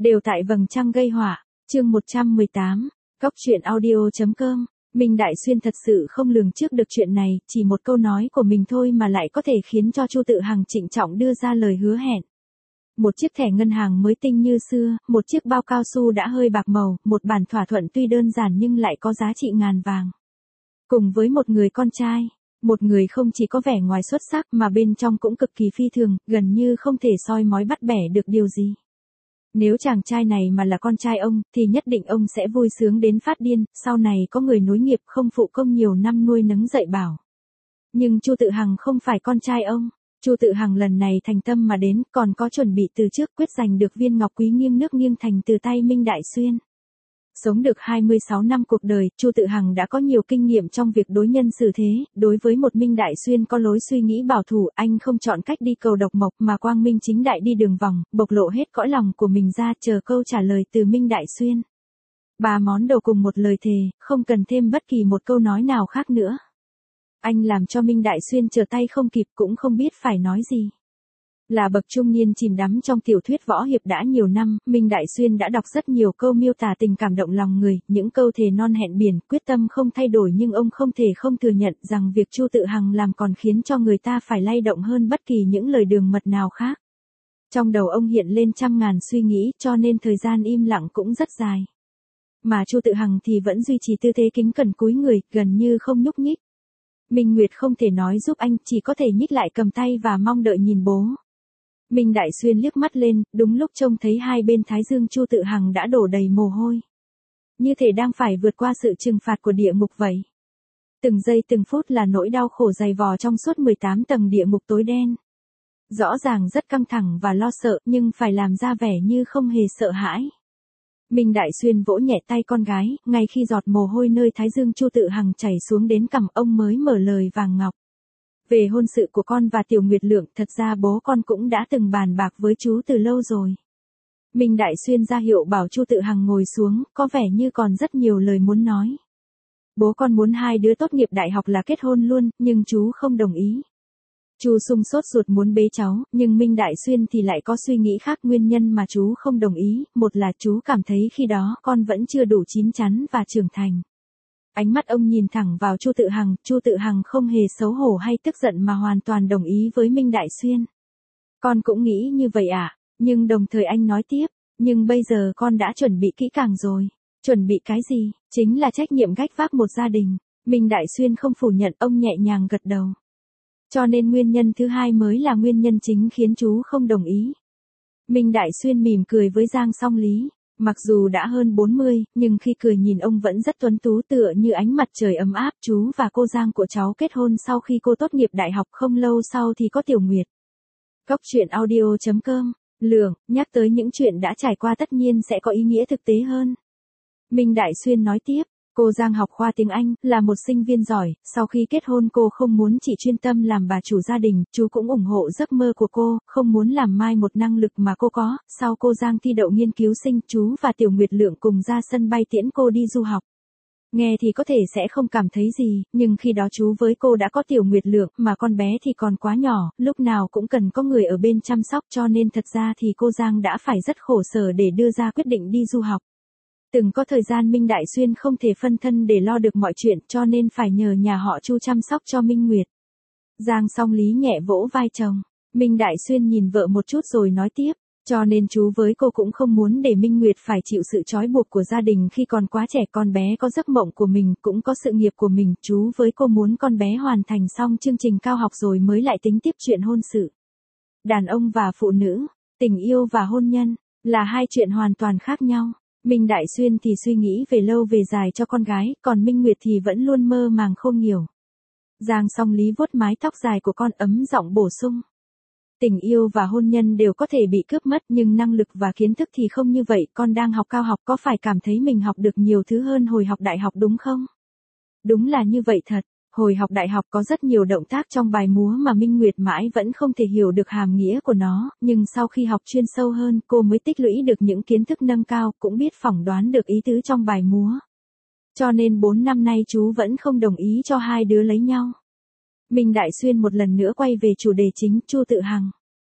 Đều tại vầng trăng gây họa, chương 118, Góc truyện audio.com. Minh Đại Xuyên thật sự không lường trước được chuyện này, chỉ một câu nói của mình thôi mà lại có thể khiến cho Chu Tự Hằng trịnh trọng đưa ra lời hứa hẹn. Một chiếc thẻ ngân hàng mới tinh như xưa, một chiếc bao cao su đã hơi bạc màu, một bản thỏa thuận tuy đơn giản nhưng lại có giá trị ngàn vàng. Cùng với một người con trai, một người không chỉ có vẻ ngoài xuất sắc mà bên trong cũng cực kỳ phi thường, gần như không thể soi mói bắt bẻ được điều gì. Nếu chàng trai này mà là con trai ông, thì nhất định ông sẽ vui sướng đến phát điên, sau này có người nối nghiệp không phụ công nhiều năm nuôi nấng dạy bảo. Nhưng Chu Tự Hằng không phải con trai ông. Chu Tự Hằng lần này thành tâm mà đến, còn có chuẩn bị từ trước quyết giành được viên ngọc quý nghiêng nước nghiêng thành từ tay Minh Đại Xuyên. Sống được 26 năm cuộc đời, Chu Tự Hằng đã có nhiều kinh nghiệm trong việc đối nhân xử thế, đối với một Minh Đại Xuyên có lối suy nghĩ bảo thủ, anh không chọn cách đi cầu độc mộc mà quang minh chính đại đi đường vòng, bộc lộ hết cõi lòng của mình ra chờ câu trả lời từ Minh Đại Xuyên. 3 món đồ cùng một lời thề, không cần thêm bất kỳ một câu nói nào khác nữa. Anh làm cho Minh Đại Xuyên trở tay không kịp cũng không biết phải nói gì. Là bậc trung niên chìm đắm trong tiểu thuyết võ hiệp đã nhiều năm, Minh Đại Xuyên đã đọc rất nhiều câu miêu tả tình cảm động lòng người, những câu thề non hẹn biển, quyết tâm không thay đổi, nhưng ông không thể không thừa nhận rằng việc Chu Tự Hằng làm còn khiến cho người ta phải lay động hơn bất kỳ những lời đường mật nào khác. Trong đầu ông hiện lên trăm ngàn suy nghĩ, cho nên thời gian im lặng cũng rất dài. Mà Chu Tự Hằng thì vẫn duy trì tư thế kính cẩn cúi người, gần như không nhúc nhích. Minh Nguyệt không thể nói giúp anh, chỉ có thể nhích lại cầm tay và mong đợi nhìn bố. Minh Đại Xuyên liếc mắt lên, đúng lúc trông thấy hai bên thái dương Chu Tự Hằng đã đổ đầy mồ hôi. Như thể đang phải vượt qua sự trừng phạt của địa ngục vậy. Từng giây từng phút là nỗi đau khổ dày vò trong suốt 18 tầng địa ngục tối đen. Rõ ràng rất căng thẳng và lo sợ, nhưng phải làm ra vẻ như không hề sợ hãi. Minh Đại Xuyên vỗ nhẹ tay con gái, ngay khi giọt mồ hôi nơi thái dương Chu Tự Hằng chảy xuống đến cằm ông mới mở lời vàng ngọc. Về hôn sự của con và Tiểu Nguyệt Lượng, thật ra bố con cũng đã từng bàn bạc với chú từ lâu rồi. Minh Đại Xuyên ra hiệu bảo Chu Tự Hằng ngồi xuống, có vẻ như còn rất nhiều lời muốn nói. Bố con muốn hai đứa tốt nghiệp đại học là kết hôn luôn, nhưng chú không đồng ý. Chu Sung sốt ruột muốn bế cháu, nhưng Minh Đại Xuyên thì lại có suy nghĩ khác. Nguyên nhân mà chú không đồng ý, một là chú cảm thấy khi đó con vẫn chưa đủ chín chắn và trưởng thành. Ánh mắt ông nhìn thẳng vào Chu Tự Hằng không hề xấu hổ hay tức giận mà hoàn toàn đồng ý với Minh Đại Xuyên. Con cũng nghĩ như vậy à, nhưng đồng thời anh nói tiếp, nhưng bây giờ con đã chuẩn bị kỹ càng rồi. Chuẩn bị cái gì? Chính là trách nhiệm gánh vác một gia đình. Minh Đại Xuyên không phủ nhận, ông nhẹ nhàng gật đầu. Cho nên nguyên nhân thứ hai mới là nguyên nhân chính khiến chú không đồng ý. Minh Đại Xuyên mỉm cười với Giang Song Lý. Mặc dù đã hơn 40, nhưng khi cười nhìn ông vẫn rất tuấn tú tựa như ánh mặt trời ấm áp. Chú và cô Giang của cháu kết hôn sau khi cô tốt nghiệp đại học, không lâu sau thì có Tiểu Nguyệt. Góc truyện audio.com. Lượng, nhắc tới những chuyện đã trải qua tất nhiên sẽ có ý nghĩa thực tế hơn. Minh Đại Xuyên nói tiếp. Cô Giang học khoa tiếng Anh, là một sinh viên giỏi, sau khi kết hôn cô không muốn chỉ chuyên tâm làm bà chủ gia đình, chú cũng ủng hộ giấc mơ của cô, không muốn làm mai một năng lực mà cô có. Sau cô Giang thi đậu nghiên cứu sinh, chú và Tiểu Nguyệt Lượng cùng ra sân bay tiễn cô đi du học. Nghe thì có thể sẽ không cảm thấy gì, nhưng khi đó chú với cô đã có Tiểu Nguyệt Lượng, mà con bé thì còn quá nhỏ, lúc nào cũng cần có người ở bên chăm sóc, cho nên thật ra thì cô Giang đã phải rất khổ sở để đưa ra quyết định đi du học. Từng có thời gian Minh Đại Xuyên không thể phân thân để lo được mọi chuyện, cho nên phải nhờ nhà họ Chu chăm sóc cho Minh Nguyệt. Giang Song Lý nhẹ vỗ vai chồng. Minh Đại Xuyên nhìn vợ một chút rồi nói tiếp, cho nên chú với cô cũng không muốn để Minh Nguyệt phải chịu sự trói buộc của gia đình khi còn quá trẻ. Con bé có giấc mộng của mình, cũng có sự nghiệp của mình, chú với cô muốn con bé hoàn thành xong chương trình cao học rồi mới lại tính tiếp chuyện hôn sự. Đàn ông và phụ nữ, tình yêu và hôn nhân, là hai chuyện hoàn toàn khác nhau. Minh Đại Xuyên thì suy nghĩ về lâu về dài cho con gái, còn Minh Nguyệt thì vẫn luôn mơ màng không hiểu. Giang Song Lý vuốt mái tóc dài của con, ấm giọng bổ sung. Tình yêu và hôn nhân đều có thể bị cướp mất, nhưng năng lực và kiến thức thì không như vậy. Con đang học cao học, có phải cảm thấy mình học được nhiều thứ hơn hồi học đại học đúng không? Đúng là như vậy thật. Hồi học đại học có rất nhiều động tác trong bài múa mà Minh Nguyệt mãi vẫn không thể hiểu được hàm nghĩa của nó, nhưng sau khi học chuyên sâu hơn, cô mới tích lũy được những kiến thức nâng cao, cũng biết phỏng đoán được ý tứ trong bài múa. Cho nên 4 năm nay chú vẫn không đồng ý cho hai đứa lấy nhau. Minh Đại Xuyên một lần nữa quay về chủ đề chính, Chu Tự Hằng.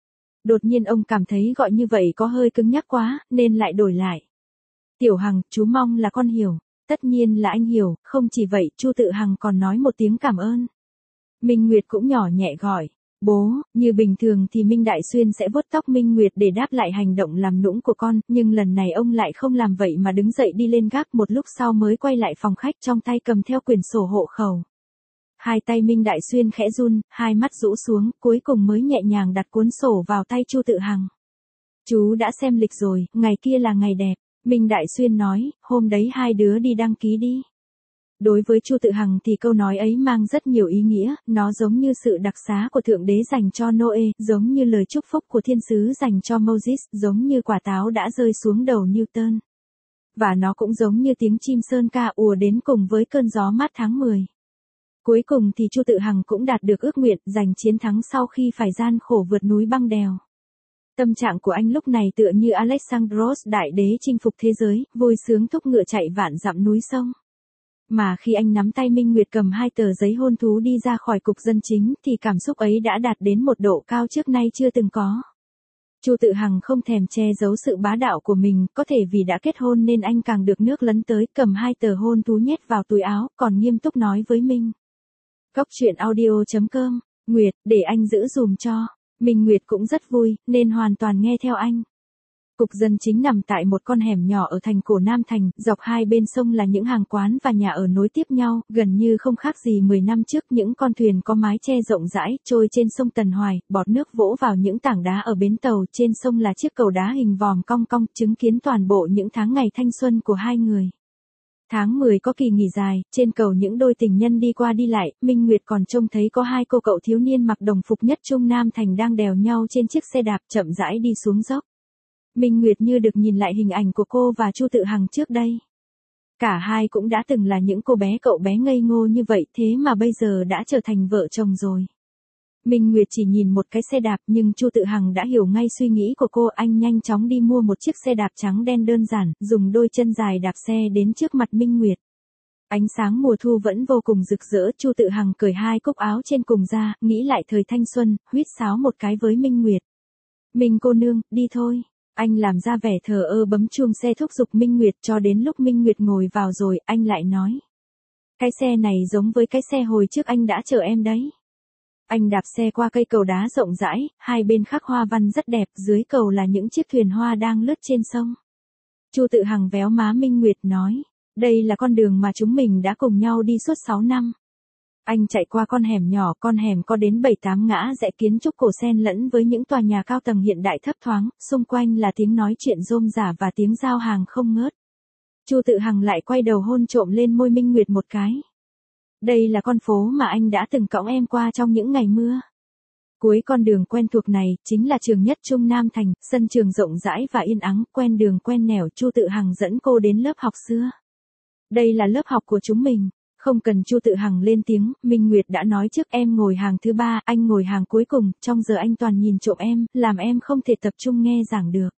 Đột nhiên ông cảm thấy gọi như vậy có hơi cứng nhắc quá, nên lại đổi lại. Tiểu Hằng, chú mong là con hiểu. Tất nhiên là anh hiểu, không chỉ vậy, Chu Tự Hằng còn nói một tiếng cảm ơn. Minh Nguyệt cũng nhỏ nhẹ gọi. Bố, như bình thường thì Minh Đại Xuyên sẽ vuốt tóc Minh Nguyệt để đáp lại hành động làm nũng của con, nhưng lần này ông lại không làm vậy mà đứng dậy đi lên gác, một lúc sau mới quay lại phòng khách, trong tay cầm theo quyển sổ hộ khẩu. Hai tay Minh Đại Xuyên khẽ run, hai mắt rũ xuống, cuối cùng mới nhẹ nhàng đặt cuốn sổ vào tay Chu Tự Hằng. Chú đã xem lịch rồi, ngày kia là ngày đẹp. Minh Đại Xuyên nói, hôm đấy hai đứa đi đăng ký đi. Đối với Chu Tự Hằng thì câu nói ấy mang rất nhiều ý nghĩa, nó giống như sự đặc xá của Thượng Đế dành cho Noe, giống như lời chúc phúc của thiên sứ dành cho Moses, giống như quả táo đã rơi xuống đầu Newton. Và nó cũng giống như tiếng chim sơn ca ùa đến cùng với cơn gió mát tháng 10. Cuối cùng thì Chu Tự Hằng cũng đạt được ước nguyện, giành chiến thắng sau khi phải gian khổ vượt núi băng đèo. Tâm trạng của anh lúc này tựa như Alexandros đại đế chinh phục thế giới, vui sướng thúc ngựa chạy vạn dặm núi sông. Mà khi anh nắm tay Minh Nguyệt cầm hai tờ giấy hôn thú đi ra khỏi cục dân chính thì cảm xúc ấy đã đạt đến một độ cao trước nay chưa từng có. Chu Tự Hằng không thèm che giấu sự bá đạo của mình, có thể vì đã kết hôn nên anh càng được nước lấn tới, cầm hai tờ hôn thú nhét vào túi áo, còn nghiêm túc nói với Minh. Cóc truyện audio.com, Nguyệt, để anh giữ dùm cho. Minh Nguyệt cũng rất vui, nên hoàn toàn nghe theo anh. Cục dân chính nằm tại một con hẻm nhỏ ở thành cổ Nam Thành, dọc hai bên sông là những hàng quán và nhà ở nối tiếp nhau, gần như không khác gì 10 năm trước. Những con thuyền có mái che rộng rãi, trôi trên sông Tần Hoài, bọt nước vỗ vào những tảng đá ở bến tàu, trên sông là chiếc cầu đá hình vòm cong cong, chứng kiến toàn bộ những tháng ngày thanh xuân của hai người. Tháng 10 có kỳ nghỉ dài, trên cầu những đôi tình nhân đi qua đi lại, Minh Nguyệt còn trông thấy có hai cô cậu thiếu niên mặc đồng phục nhất trung Nam Thành đang đèo nhau trên chiếc xe đạp chậm rãi đi xuống dốc. Minh Nguyệt như được nhìn lại hình ảnh của cô và Chu Tự Hằng trước đây. Cả hai cũng đã từng là những cô bé cậu bé ngây ngô như vậy, thế mà bây giờ đã trở thành vợ chồng rồi. Minh Nguyệt chỉ nhìn một cái xe đạp nhưng Chu Tự Hằng đã hiểu ngay suy nghĩ của cô, anh nhanh chóng đi mua một chiếc xe đạp trắng đen đơn giản, dùng đôi chân dài đạp xe đến trước mặt Minh Nguyệt. Ánh sáng mùa thu vẫn vô cùng rực rỡ, Chu Tự Hằng cởi hai cúc áo trên cùng ra, nghĩ lại thời thanh xuân, huýt sáo một cái với Minh Nguyệt. Minh cô nương, đi thôi. Anh làm ra vẻ thờ ơ bấm chuông xe thúc giục Minh Nguyệt, cho đến lúc Minh Nguyệt ngồi vào rồi, anh lại nói. Cái xe này giống với cái xe hồi trước anh đã chở em đấy. Anh đạp xe qua cây cầu đá rộng rãi, hai bên khắc hoa văn rất đẹp, dưới cầu là những chiếc thuyền hoa đang lướt trên sông. Chu Tự Hằng véo má Minh Nguyệt nói, đây là con đường mà chúng mình đã cùng nhau đi suốt 6 năm. Anh chạy qua con hẻm nhỏ, con hẻm có đến 7-8 ngã rẽ kiến trúc cổ xen lẫn với những tòa nhà cao tầng hiện đại thấp thoáng, xung quanh là tiếng nói chuyện rôm rả và tiếng giao hàng không ngớt. Chu Tự Hằng lại quay đầu hôn trộm lên môi Minh Nguyệt một cái. Đây là con phố mà anh đã từng cõng em qua trong những ngày mưa. Cuối con đường quen thuộc này, chính là trường nhất trung Nam Thành, sân trường rộng rãi và yên ắng, quen đường quen nẻo. Chu Tự Hằng dẫn cô đến lớp học xưa. Đây là lớp học của chúng mình. Không cần Chu Tự Hằng lên tiếng, Minh Nguyệt đã nói trước, em ngồi hàng thứ 3, anh ngồi hàng cuối cùng, trong giờ anh toàn nhìn trộm em, làm em không thể tập trung nghe giảng được.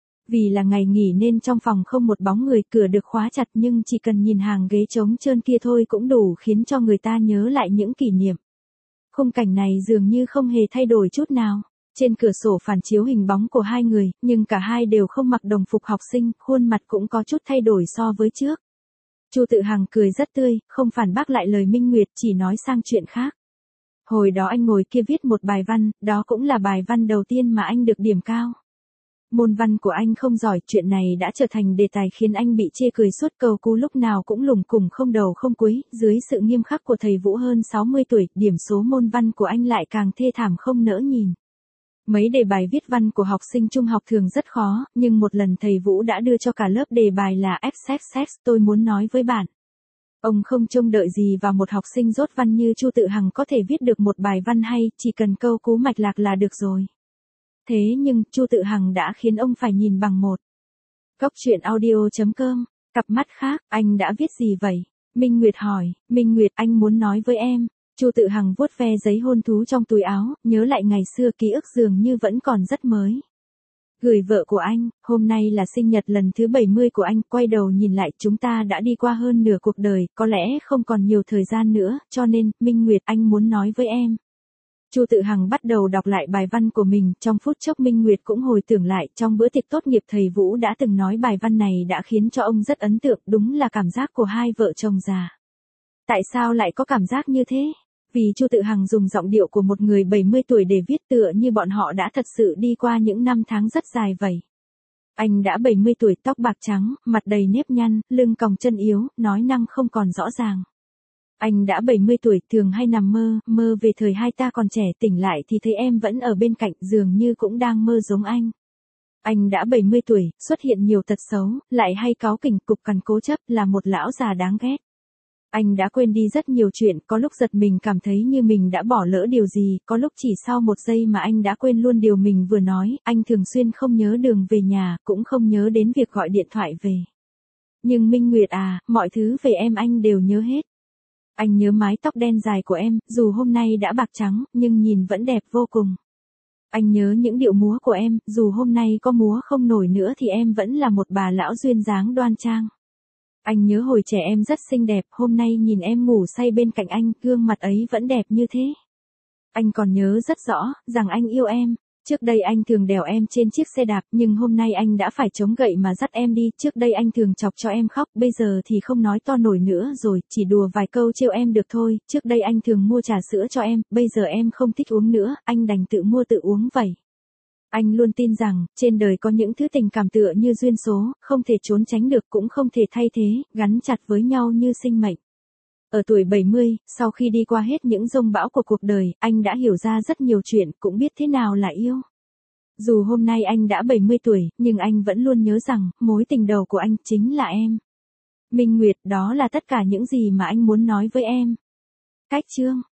Vì là ngày nghỉ nên trong phòng không một bóng người, cửa được khóa chặt, nhưng chỉ cần nhìn hàng ghế trống trơn kia thôi cũng đủ khiến cho người ta nhớ lại những kỷ niệm. Khung cảnh này dường như không hề thay đổi chút nào. Trên cửa sổ phản chiếu hình bóng của hai người, nhưng cả hai đều không mặc đồng phục học sinh, khuôn mặt cũng có chút thay đổi so với trước. Chu Tự Hằng cười rất tươi, không phản bác lại lời Minh Nguyệt, chỉ nói sang chuyện khác. Hồi đó anh ngồi kia viết một bài văn, đó cũng là bài văn đầu tiên mà anh được điểm cao. Môn văn của anh không giỏi, chuyện này đã trở thành đề tài khiến anh bị chê cười suốt, cầu cứu lúc nào cũng lủng củng không đầu không cuối, dưới sự nghiêm khắc của thầy Vũ hơn 60 tuổi, điểm số môn văn của anh lại càng thê thảm không nỡ nhìn. Mấy đề bài viết văn của học sinh trung học thường rất khó, nhưng một lần thầy Vũ đã đưa cho cả lớp đề bài là XXX, tôi muốn nói với bạn. Ông không trông đợi gì vào một học sinh dốt văn như Chu Tự Hằng có thể viết được một bài văn hay, chỉ cần câu cú mạch lạc là được rồi. Thế nhưng, Chu Tự Hằng đã khiến ông phải nhìn bằng một. Cóc truyện audio.com, cặp mắt khác, anh đã viết gì vậy? Minh Nguyệt hỏi, Minh Nguyệt, anh muốn nói với em. Chu Tự Hằng vuốt ve giấy hôn thú trong túi áo, nhớ lại ngày xưa, ký ức dường như vẫn còn rất mới. Gửi vợ của anh, hôm nay là sinh nhật lần thứ 70 của anh, quay đầu nhìn lại chúng ta đã đi qua hơn nửa cuộc đời, có lẽ không còn nhiều thời gian nữa, cho nên, Minh Nguyệt, anh muốn nói với em. Chu Tự Hằng bắt đầu đọc lại bài văn của mình, trong phút chốc Minh Nguyệt cũng hồi tưởng lại, trong bữa tiệc tốt nghiệp thầy Vũ đã từng nói bài văn này đã khiến cho ông rất ấn tượng, đúng là cảm giác của hai vợ chồng già. Tại sao lại có cảm giác như thế? Vì Chu Tự Hằng dùng giọng điệu của một người 70 tuổi để viết tựa như bọn họ đã thật sự đi qua những năm tháng rất dài vậy. Anh đã 70 tuổi, tóc bạc trắng, mặt đầy nếp nhăn, lưng còng chân yếu, nói năng không còn rõ ràng. Anh đã 70 tuổi, thường hay nằm mơ về thời hai ta còn trẻ, tỉnh lại thì thấy em vẫn ở bên cạnh, dường như cũng đang mơ giống anh. Anh đã 70 tuổi, xuất hiện nhiều tật xấu, lại hay cáu kỉnh, cục cằn cố chấp, là một lão già đáng ghét. Anh đã quên đi rất nhiều chuyện, có lúc giật mình cảm thấy như mình đã bỏ lỡ điều gì, có lúc chỉ sau một giây mà anh đã quên luôn điều mình vừa nói, anh thường xuyên không nhớ đường về nhà, cũng không nhớ đến việc gọi điện thoại về. Nhưng Minh Nguyệt à, mọi thứ về em anh đều nhớ hết. Anh nhớ mái tóc đen dài của em, dù hôm nay đã bạc trắng, nhưng nhìn vẫn đẹp vô cùng. Anh nhớ những điệu múa của em, dù hôm nay có múa không nổi nữa thì em vẫn là một bà lão duyên dáng đoan trang. Anh nhớ hồi trẻ em rất xinh đẹp, hôm nay nhìn em ngủ say bên cạnh anh, gương mặt ấy vẫn đẹp như thế. Anh còn nhớ rất rõ, rằng anh yêu em. Trước đây anh thường đèo em trên chiếc xe đạp, nhưng hôm nay anh đã phải chống gậy mà dắt em đi. Trước đây anh thường chọc cho em khóc, bây giờ thì không nói to nổi nữa rồi, chỉ đùa vài câu trêu em được thôi. Trước đây anh thường mua trà sữa cho em, bây giờ em không thích uống nữa, anh đành tự mua tự uống vậy. Anh luôn tin rằng, trên đời có những thứ tình cảm tựa như duyên số, không thể trốn tránh được cũng không thể thay thế, gắn chặt với nhau như sinh mệnh. Ở tuổi 70, sau khi đi qua hết những dông bão của cuộc đời, anh đã hiểu ra rất nhiều chuyện, cũng biết thế nào là yêu. Dù hôm nay anh đã 70 tuổi, nhưng anh vẫn luôn nhớ rằng, mối tình đầu của anh chính là em. Minh Nguyệt, đó là tất cả những gì mà anh muốn nói với em. Cách chương